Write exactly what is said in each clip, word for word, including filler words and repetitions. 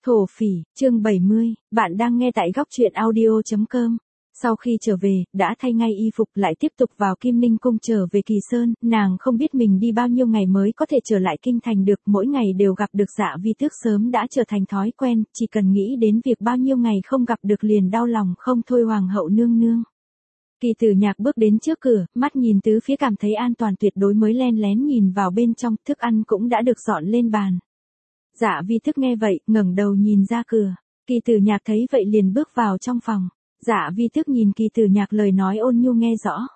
Thổ phỉ, chương bảy mươi, bạn đang nghe tại góc truyện audio chấm com. Sau khi trở về, đã thay ngay y phục lại tiếp tục vào Kim Ninh Cung trở về Kỳ Sơn, nàng không biết mình đi bao nhiêu ngày mới có thể trở lại kinh thành được, mỗi ngày đều gặp được Dạ Vi Tước sớm đã trở thành thói quen, chỉ cần nghĩ đến việc bao nhiêu ngày không gặp được liền đau lòng không thôi. Hoàng hậu nương nương. Kỳ Tử Nhạc bước đến trước cửa, mắt nhìn tứ phía cảm thấy an toàn tuyệt đối mới len lén nhìn vào bên trong, thức ăn cũng đã được dọn lên bàn. Dạ Vi Tước nghe vậy, ngẩng đầu nhìn ra cửa. Kỳ Tử Nhạc thấy vậy liền bước vào trong phòng. Dạ Vi Tước nhìn Kỳ Tử Nhạc lời nói ôn nhu nghe rõ.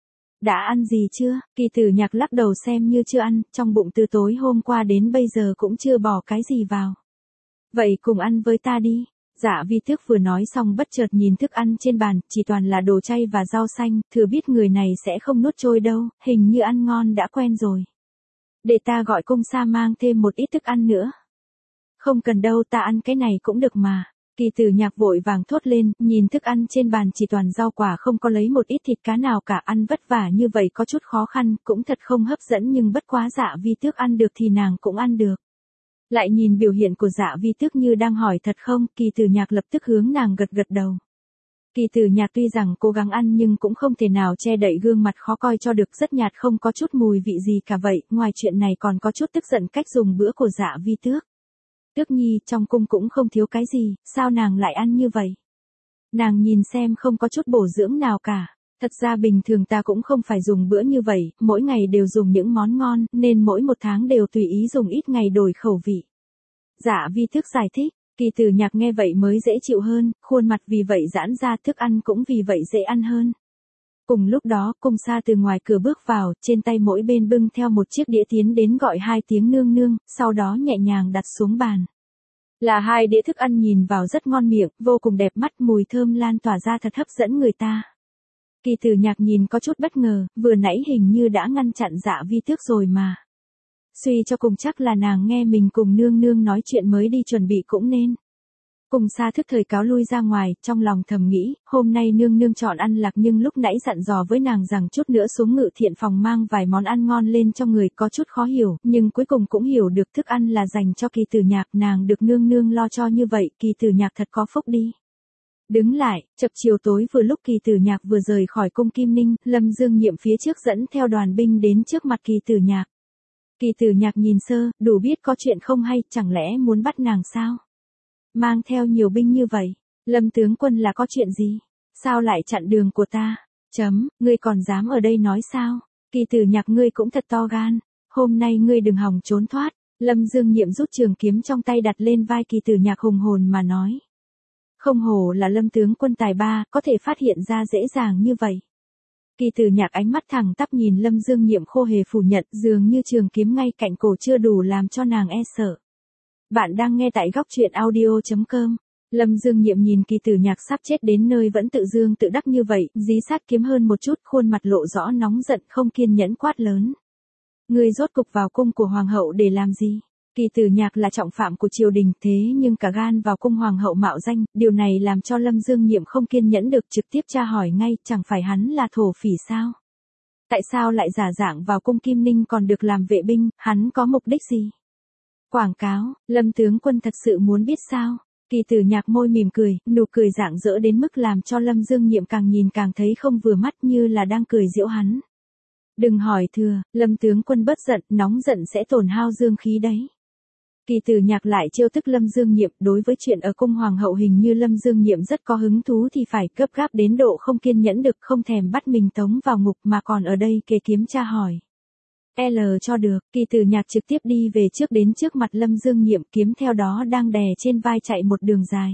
Đã ăn gì chưa? Kỳ Tử Nhạc lắc đầu xem như chưa ăn, trong bụng từ tối hôm qua đến bây giờ cũng chưa bỏ cái gì vào. Vậy cùng ăn với ta đi. Dạ Vi Tước vừa nói xong bất chợt nhìn thức ăn trên bàn, chỉ toàn là đồ chay và rau xanh, thừa biết người này sẽ không nuốt trôi đâu, hình như ăn ngon đã quen rồi. Để ta gọi Cung Sa mang thêm một ít thức ăn nữa. Không cần đâu, ta ăn cái này cũng được mà. Kỳ Tử Nhạc vội vàng thốt lên, nhìn thức ăn trên bàn chỉ toàn rau quả không có lấy một ít thịt cá nào cả, ăn vất vả như vậy có chút khó khăn, cũng thật không hấp dẫn nhưng bất quá Dạ Vi Tước ăn được thì nàng cũng ăn được. Lại nhìn biểu hiện của Dạ Vi Tước như đang hỏi thật không, Kỳ Tử Nhạc lập tức hướng nàng gật gật đầu. Kỳ Tử Nhạc tuy rằng cố gắng ăn nhưng cũng không thể nào che đậy gương mặt khó coi cho được, rất nhạt không có chút mùi vị gì cả vậy, ngoài chuyện này còn có chút tức giận cách dùng bữa của Dạ Vi Tước. Tước Nhi, trong cung cũng không thiếu cái gì, sao nàng lại ăn như vậy? Nàng nhìn xem không có chút bổ dưỡng nào cả. Thật ra bình thường ta cũng không phải dùng bữa như vậy, mỗi ngày đều dùng những món ngon, nên mỗi một tháng đều tùy ý dùng ít ngày đổi khẩu vị. Dạ Vi Tước giải thích, Kỳ Tử Nhạc nghe vậy mới dễ chịu hơn, khuôn mặt vì vậy giãn ra, thức ăn cũng vì vậy dễ ăn hơn. Cùng lúc đó, Cung Sa từ ngoài cửa bước vào, trên tay mỗi bên bưng theo một chiếc đĩa tiến đến gọi hai tiếng nương nương, sau đó nhẹ nhàng đặt xuống bàn. Là hai đĩa thức ăn nhìn vào rất ngon miệng, vô cùng đẹp mắt, mùi thơm lan tỏa ra thật hấp dẫn người ta. Kỳ Tử Nhạc nhìn có chút bất ngờ, vừa nãy hình như đã ngăn chặn Dạ Vi Tước rồi mà. Suy cho cùng chắc là nàng nghe mình cùng nương nương nói chuyện mới đi chuẩn bị cũng nên. Cung Sa thức thời cáo lui ra ngoài, trong lòng thầm nghĩ, hôm nay nương nương chọn ăn lạc nhưng lúc nãy dặn dò với nàng rằng chút nữa xuống Ngự Thiện phòng mang vài món ăn ngon lên cho người, có chút khó hiểu, nhưng cuối cùng cũng hiểu được thức ăn là dành cho Kỳ Tử Nhạc, nàng được nương nương lo cho như vậy, Kỳ Tử Nhạc thật có phúc đi. Đứng lại, chập chiều tối vừa lúc Kỳ Tử Nhạc vừa rời khỏi cung Kim Ninh, Lâm Dương Nhiệm phía trước dẫn theo đoàn binh đến trước mặt Kỳ Tử Nhạc. Kỳ Tử Nhạc nhìn sơ, đủ biết có chuyện không hay, chẳng lẽ muốn bắt nàng sao? Mang theo nhiều binh như vậy, Lâm tướng quân là có chuyện gì? Sao lại chặn đường của ta? Chấm, ngươi còn dám ở đây nói sao? Kỳ Tử Nhạc ngươi cũng thật to gan, hôm nay ngươi đừng hòng trốn thoát. Lâm Dương Nhiệm rút trường kiếm trong tay đặt lên vai Kỳ Tử Nhạc hùng hồn mà nói. Không hổ là Lâm tướng quân tài ba, có thể phát hiện ra dễ dàng như vậy. Kỳ Tử Nhạc ánh mắt thẳng tắp nhìn Lâm Dương Nhiệm khô hề phủ nhận, dường như trường kiếm ngay cạnh cổ chưa đủ làm cho nàng e sợ. Bạn đang nghe tại góc truyện audio chấm com. Lâm Dương Nhiệm nhìn Kỳ Tử Nhạc sắp chết đến nơi vẫn tự dương tự đắc như vậy, dí sát kiếm hơn một chút, khuôn mặt lộ rõ nóng giận không kiên nhẫn quát lớn. Ngươi rốt cục vào cung của hoàng hậu để làm gì? Kỳ Tử Nhạc là trọng phạm của triều đình, thế nhưng cả gan vào cung hoàng hậu mạo danh, điều này làm cho Lâm Dương Nhiệm không kiên nhẫn được, trực tiếp tra hỏi ngay, chẳng phải hắn là thổ phỉ sao? Tại sao lại giả dạng vào cung Kim Ninh còn được làm vệ binh, hắn có mục đích gì? Quảng cáo, Lâm tướng quân thật sự muốn biết sao? Kỳ Tử Nhạc môi mỉm cười, nụ cười rạng rỡ đến mức làm cho Lâm Dương Nhiệm càng nhìn càng thấy không vừa mắt, như là đang cười giễu hắn. Đừng hỏi thừa, Lâm tướng quân bớt giận, nóng giận sẽ tổn hao dương khí đấy. Kỳ Tử Nhạc lại trêu tức Lâm Dương Nhiệm, đối với chuyện ở cung hoàng hậu hình như Lâm Dương Nhiệm rất có hứng thú thì phải, gấp gáp đến độ không kiên nhẫn được, không thèm bắt mình tống vào ngục mà còn ở đây kề kiếm tra hỏi. L cho được, Kỳ Tử Nhạc trực tiếp đi về trước đến trước mặt Lâm Dương Nhiệm, kiếm theo đó đang đè trên vai chạy một đường dài.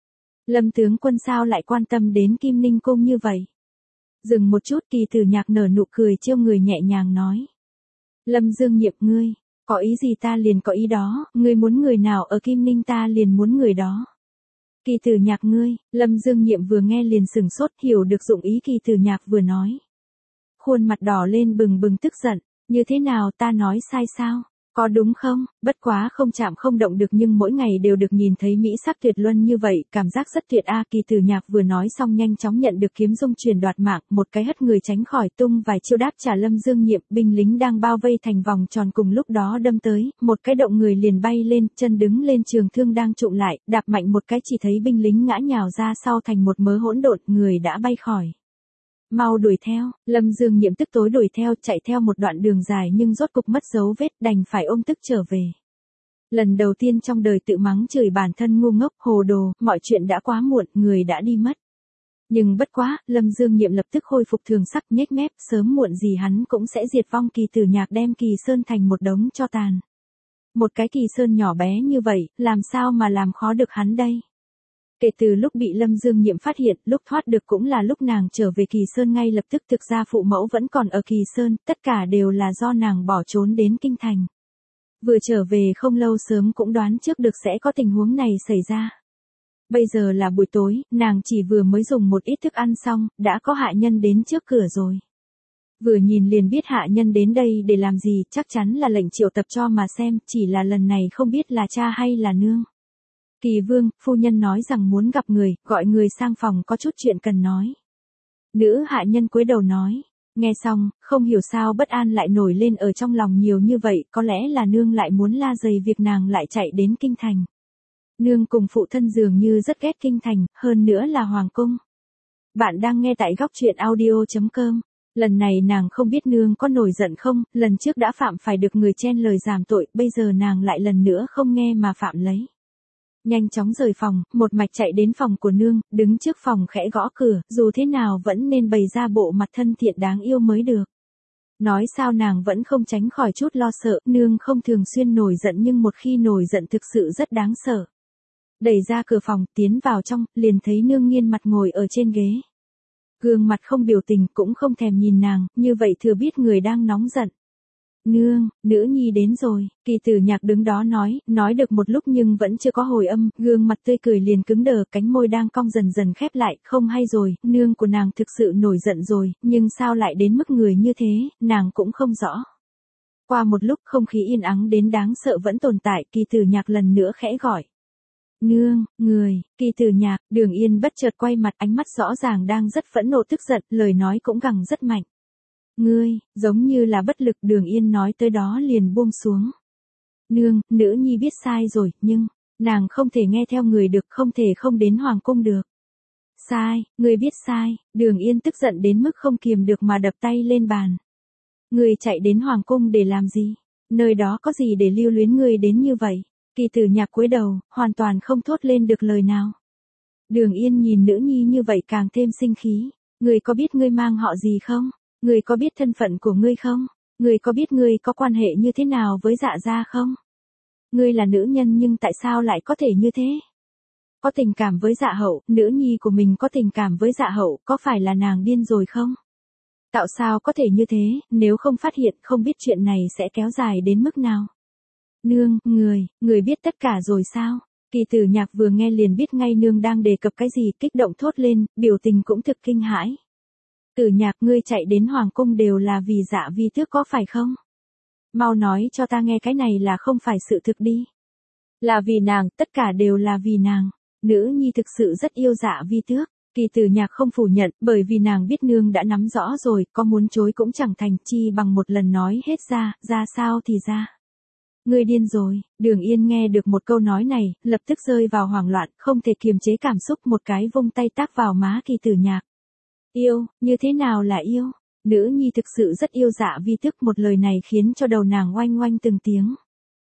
Lâm tướng quân sao lại quan tâm đến Kim Ninh cung như vậy? Dừng một chút, Kỳ Tử Nhạc nở nụ cười trêu người nhẹ nhàng nói. Lâm Dương Nhiệm ngươi, có ý gì ta liền có ý đó, ngươi muốn người nào ở Kim Ninh ta liền muốn người đó. Kỳ Tử Nhạc ngươi, Lâm Dương Nhiệm vừa nghe liền sừng sốt, hiểu được dụng ý Kỳ Tử Nhạc vừa nói. Khuôn mặt đỏ lên bừng bừng tức giận. Như thế nào, ta nói sai sao? Có đúng không? Bất quá không chạm không động được nhưng mỗi ngày đều được nhìn thấy mỹ sắc tuyệt luân như vậy, cảm giác rất tuyệt a. Kỳ Tử Nhạc vừa nói xong nhanh chóng nhận được kiếm dung truyền đoạt mạng, một cái hất người tránh khỏi tung vài chiêu đáp trả Lâm Dương Nhiệm, binh lính đang bao vây thành vòng tròn cùng lúc đó đâm tới, một cái động người liền bay lên, chân đứng lên trường thương đang trụng lại, đạp mạnh một cái chỉ thấy binh lính ngã nhào ra sau thành một mớ hỗn độn, người đã bay khỏi. Mau đuổi theo, Lâm Dương Nhiệm tức tối đuổi theo, chạy theo một đoạn đường dài nhưng rốt cục mất dấu vết, đành phải ôm tức trở về. Lần đầu tiên trong đời tự mắng chửi bản thân ngu ngốc, hồ đồ, mọi chuyện đã quá muộn, người đã đi mất. Nhưng bất quá, Lâm Dương Nhiệm lập tức khôi phục thường sắc, nhếch mép, sớm muộn gì hắn cũng sẽ diệt vong. Kỳ Tử Nhạc đem Kỳ Sơn thành một đống tro tàn. Một cái Kỳ Sơn nhỏ bé như vậy, làm sao mà làm khó được hắn đây? Kể từ lúc bị Lâm Dương Nhiệm phát hiện, lúc thoát được cũng là lúc nàng trở về Kỳ Sơn ngay lập tức. Thực ra phụ mẫu vẫn còn ở Kỳ Sơn, tất cả đều là do nàng bỏ trốn đến kinh thành. Vừa trở về không lâu sớm cũng đoán trước được sẽ có tình huống này xảy ra. Bây giờ là buổi tối, nàng chỉ vừa mới dùng một ít thức ăn xong, đã có hạ nhân đến trước cửa rồi. Vừa nhìn liền biết hạ nhân đến đây để làm gì, chắc chắn là lệnh triệu tập cho mà xem, chỉ là lần này không biết là cha hay là nương. Kỳ Vương, phu nhân nói rằng muốn gặp người, gọi người sang phòng có chút chuyện cần nói. Nữ hạ nhân cúi đầu nói, nghe xong, không hiểu sao bất an lại nổi lên ở trong lòng nhiều như vậy, có lẽ là nương lại muốn la dày việc nàng lại chạy đến kinh thành. Nương cùng phụ thân dường như rất ghét kinh thành, hơn nữa là hoàng cung. Bạn đang nghe tại góc truyện audio chấm com. Lần này nàng không biết nương có nổi giận không, lần trước đã phạm phải được người chen lời giảm tội, bây giờ nàng lại lần nữa không nghe mà phạm lấy. Nhanh chóng rời phòng, một mạch chạy đến phòng của nương, đứng trước phòng khẽ gõ cửa, dù thế nào vẫn nên bày ra bộ mặt thân thiện đáng yêu mới được. Nói sao nàng vẫn không tránh khỏi chút lo sợ, nương không thường xuyên nổi giận nhưng một khi nổi giận thực sự rất đáng sợ. Đẩy ra cửa phòng, tiến vào trong, liền thấy nương nghiêng mặt ngồi ở trên ghế. Gương mặt không biểu tình, cũng không thèm nhìn nàng, như vậy thừa biết người đang nóng giận. Nương, nữ nhi đến rồi, Kỳ Tử Nhạc đứng đó nói, nói được một lúc nhưng vẫn chưa có hồi âm, gương mặt tươi cười liền cứng đờ, cánh môi đang cong dần dần khép lại, không hay rồi, nương của nàng thực sự nổi giận rồi, nhưng sao lại đến mức người như thế, nàng cũng không rõ. Qua một lúc không khí yên ắng đến đáng sợ vẫn tồn tại, Kỳ Tử Nhạc lần nữa khẽ gọi. Nương, người, Kỳ Tử Nhạc, Đường Yên bất chợt quay mặt, ánh mắt rõ ràng đang rất phẫn nộ tức giận, lời nói cũng gằn rất mạnh. Ngươi, giống như là bất lực, Đường Yên nói tới đó liền buông xuống. Nương, nữ nhi biết sai rồi, nhưng, nàng không thể nghe theo người được, không thể không đến hoàng cung được. Sai, ngươi biết sai, Đường Yên tức giận đến mức không kiềm được mà đập tay lên bàn. Ngươi chạy đến hoàng cung để làm gì? Nơi đó có gì để lưu luyến ngươi đến như vậy? Kỳ Tử Nhạc cúi đầu, hoàn toàn không thốt lên được lời nào. Đường Yên nhìn nữ nhi như vậy càng thêm sinh khí. Ngươi có biết ngươi mang họ gì không? Ngươi có biết thân phận của ngươi không? Ngươi có biết ngươi có quan hệ như thế nào với Dạ gia không? Ngươi là nữ nhân nhưng tại sao lại có thể như thế? Có tình cảm với Dạ Hậu, nữ nhi của mình có tình cảm với Dạ Hậu, có phải là nàng điên rồi không? Tạo sao có thể như thế, nếu không phát hiện không biết chuyện này sẽ kéo dài đến mức nào? Nương, người, người biết tất cả rồi sao? Kỳ Tử Nhạc vừa nghe liền biết ngay nương đang đề cập cái gì, kích động thốt lên, biểu tình cũng thực kinh hãi. Tử Nhạc, ngươi chạy đến hoàng cung đều là vì Dạ Vi Tước có phải không? Mau nói cho ta nghe cái này là không phải sự thực đi. Là vì nàng, tất cả đều là vì nàng. Nữ nhi thực sự rất yêu Dạ Vi Tước. Kỳ Tử Nhạc không phủ nhận, bởi vì nàng biết nương đã nắm rõ rồi, có muốn chối cũng chẳng thành, chi bằng một lần nói hết ra, ra sao thì ra. Ngươi điên rồi, Đường Yên nghe được một câu nói này, lập tức rơi vào hoảng loạn, không thể kiềm chế cảm xúc, một cái vung tay tác vào má Kỳ Tử Nhạc. Yêu, như thế nào là yêu? Nữ nhi thực sự rất yêu Dạ Vi Tước, một lời này khiến cho đầu nàng oanh oanh từng tiếng.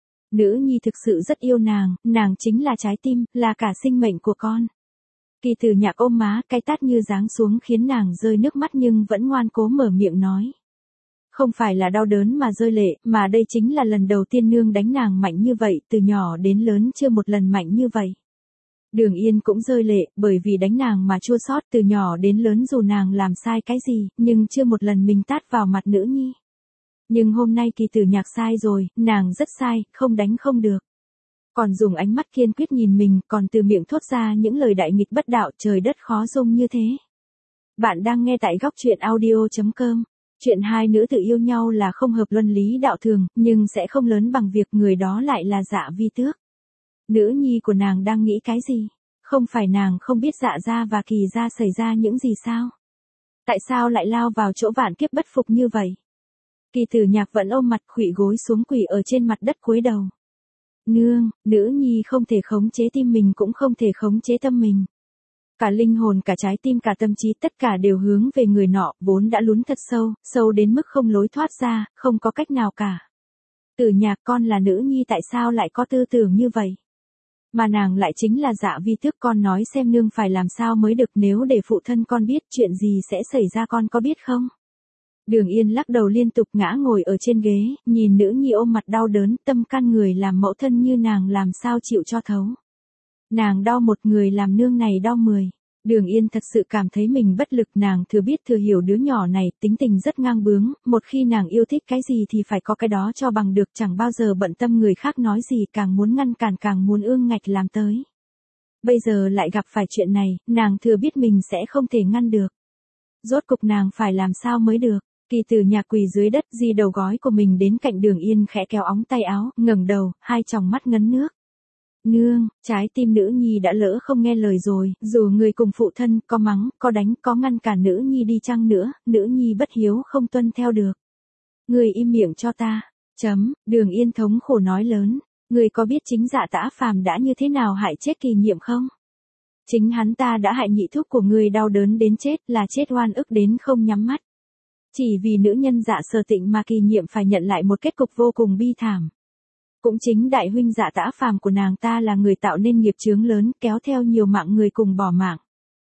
Nữ nhi thực sự rất yêu nàng, nàng chính là trái tim, là cả sinh mệnh của con. Kỳ Tử Nhạc ôm má, cái tát như giáng xuống khiến nàng rơi nước mắt nhưng vẫn ngoan cố mở miệng nói. Không phải là đau đớn mà rơi lệ, mà đây chính là lần đầu tiên nương đánh nàng mạnh như vậy, từ nhỏ đến lớn chưa một lần mạnh như vậy. Đường Yên cũng rơi lệ, bởi vì đánh nàng mà chua xót, từ nhỏ đến lớn dù nàng làm sai cái gì, nhưng chưa một lần mình tát vào mặt nữ nhi. Nhưng hôm nay Kỳ Tử Nhạc sai rồi, nàng rất sai, không đánh không được. Còn dùng ánh mắt kiên quyết nhìn mình, còn từ miệng thốt ra những lời đại nghịch bất đạo, trời đất khó dung như thế. Bạn đang nghe tại góc truyện audio chấm com. Chuyện hai nữ tự yêu nhau là không hợp luân lý đạo thường, nhưng sẽ không lớn bằng việc người đó lại là Dạ Vi Tước. Nữ nhi của nàng đang nghĩ cái gì? Không phải nàng không biết Dạ gia và Kỳ gia xảy ra những gì sao? Tại sao lại lao vào chỗ vạn kiếp bất phục như vậy? Kỳ Tử Nhạc vẫn ôm mặt khuỵu gối xuống quỳ ở trên mặt đất cúi đầu. Nương, nữ nhi không thể khống chế tim mình cũng không thể khống chế tâm mình. Cả linh hồn, cả trái tim, cả tâm trí tất cả đều hướng về người nọ, vốn đã lún thật sâu, sâu đến mức không lối thoát ra, không có cách nào cả. Tử Nhạc, con là nữ nhi tại sao lại có tư tưởng như vậy? Mà nàng lại chính là Dạ Vi Tước, con nói xem nương phải làm sao mới được, nếu để phụ thân con biết chuyện gì sẽ xảy ra con có biết không? Đường Yên lắc đầu liên tục ngã ngồi ở trên ghế, nhìn nữ nhi ôm mặt đau đớn, tâm can người làm mẫu thân như nàng làm sao chịu cho thấu. Nàng đau một người làm nương này đau mười. Đường Yên thật sự cảm thấy mình bất lực, nàng thừa biết thừa hiểu đứa nhỏ này, tính tình rất ngang bướng, một khi nàng yêu thích cái gì thì phải có cái đó cho bằng được, chẳng bao giờ bận tâm người khác nói gì, càng muốn ngăn cản càng muốn ương ngạch làm tới. Bây giờ lại gặp phải chuyện này, nàng thừa biết mình sẽ không thể ngăn được. Rốt cục nàng phải làm sao mới được? Kỳ Tử Nhạc quỳ dưới đất, di đầu gói của mình đến cạnh Đường Yên, khẽ kéo óng tay áo, ngẩng đầu, hai tròng mắt ngấn nước. Nương, trái tim nữ nhi đã lỡ không nghe lời rồi, dù người cùng phụ thân có mắng, có đánh, có ngăn cản nữ nhi đi chăng nữa, nữ nhi bất hiếu không tuân theo được. Người im miệng cho ta. Chấm, Đường Yên thống khổ nói lớn. Người có biết chính Dạ Tã Phàm đã như thế nào hại chết Kỳ Nhiệm không? Chính hắn ta đã hại nhị thúc của người đau đớn đến chết, là chết oan ức đến không nhắm mắt. Chỉ vì nữ nhân Dạ Sở Tịnh mà Kỳ Nhiệm phải nhận lại một kết cục vô cùng bi thảm. Cũng chính đại huynh Dạ Tã Phàm của nàng ta là người tạo nên nghiệp chướng lớn, kéo theo nhiều mạng người cùng bỏ mạng.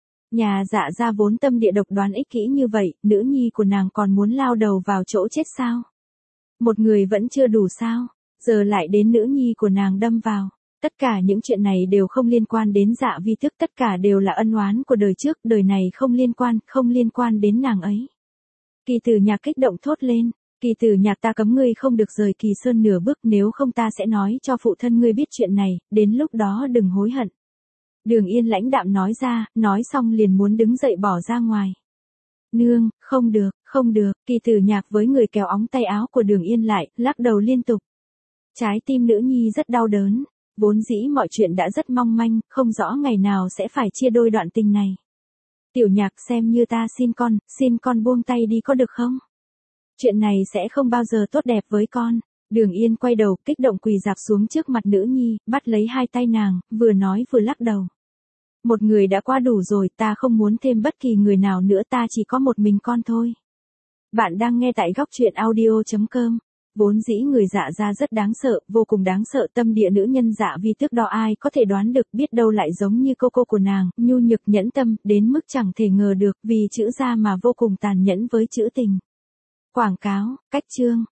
Nhà Dạ gia vốn tâm địa độc đoán ích kỷ như vậy, nữ nhi của nàng còn muốn lao đầu vào chỗ chết sao? Một người vẫn chưa đủ sao? Giờ lại đến nữ nhi của nàng đâm vào. Tất cả những chuyện này đều không liên quan đến Dạ Vi Tước, tất cả đều là ân oán của đời trước, đời này không liên quan, không liên quan đến nàng ấy. Kỳ Tử Nhạc kích động thốt lên. Kỳ Tử Nhạc, ta cấm ngươi không được rời Kỳ Sơn nửa bước, nếu không ta sẽ nói cho phụ thân ngươi biết chuyện này, đến lúc đó đừng hối hận. Đường Yên lãnh đạm nói ra, nói xong liền muốn đứng dậy bỏ ra ngoài. Nương, không được, không được, Kỳ Tử Nhạc với người kéo óng tay áo của Đường Yên lại, lắc đầu liên tục. Trái tim nữ nhi rất đau đớn, vốn dĩ mọi chuyện đã rất mong manh, không rõ ngày nào sẽ phải chia đôi đoạn tình này. Tiểu Nhạc, xem như ta xin con, xin con buông tay đi có được không? Chuyện này sẽ không bao giờ tốt đẹp với con. Đường Yên quay đầu, kích động quỳ dạp xuống trước mặt nữ nhi, bắt lấy hai tay nàng, vừa nói vừa lắc đầu. Một người đã qua đủ rồi, ta không muốn thêm bất kỳ người nào nữa, ta chỉ có một mình con thôi. Bạn đang nghe tại góc truyện audio chấm com. Vốn dĩ người Dạ gia rất đáng sợ, vô cùng đáng sợ, tâm địa nữ nhân Dạ Vi Tước đó ai có thể đoán được, biết đâu lại giống như cô cô của nàng, nhu nhược nhẫn tâm, đến mức chẳng thể ngờ được, vì chữ gia mà vô cùng tàn nhẫn với chữ tình. Quảng cáo, cách chương.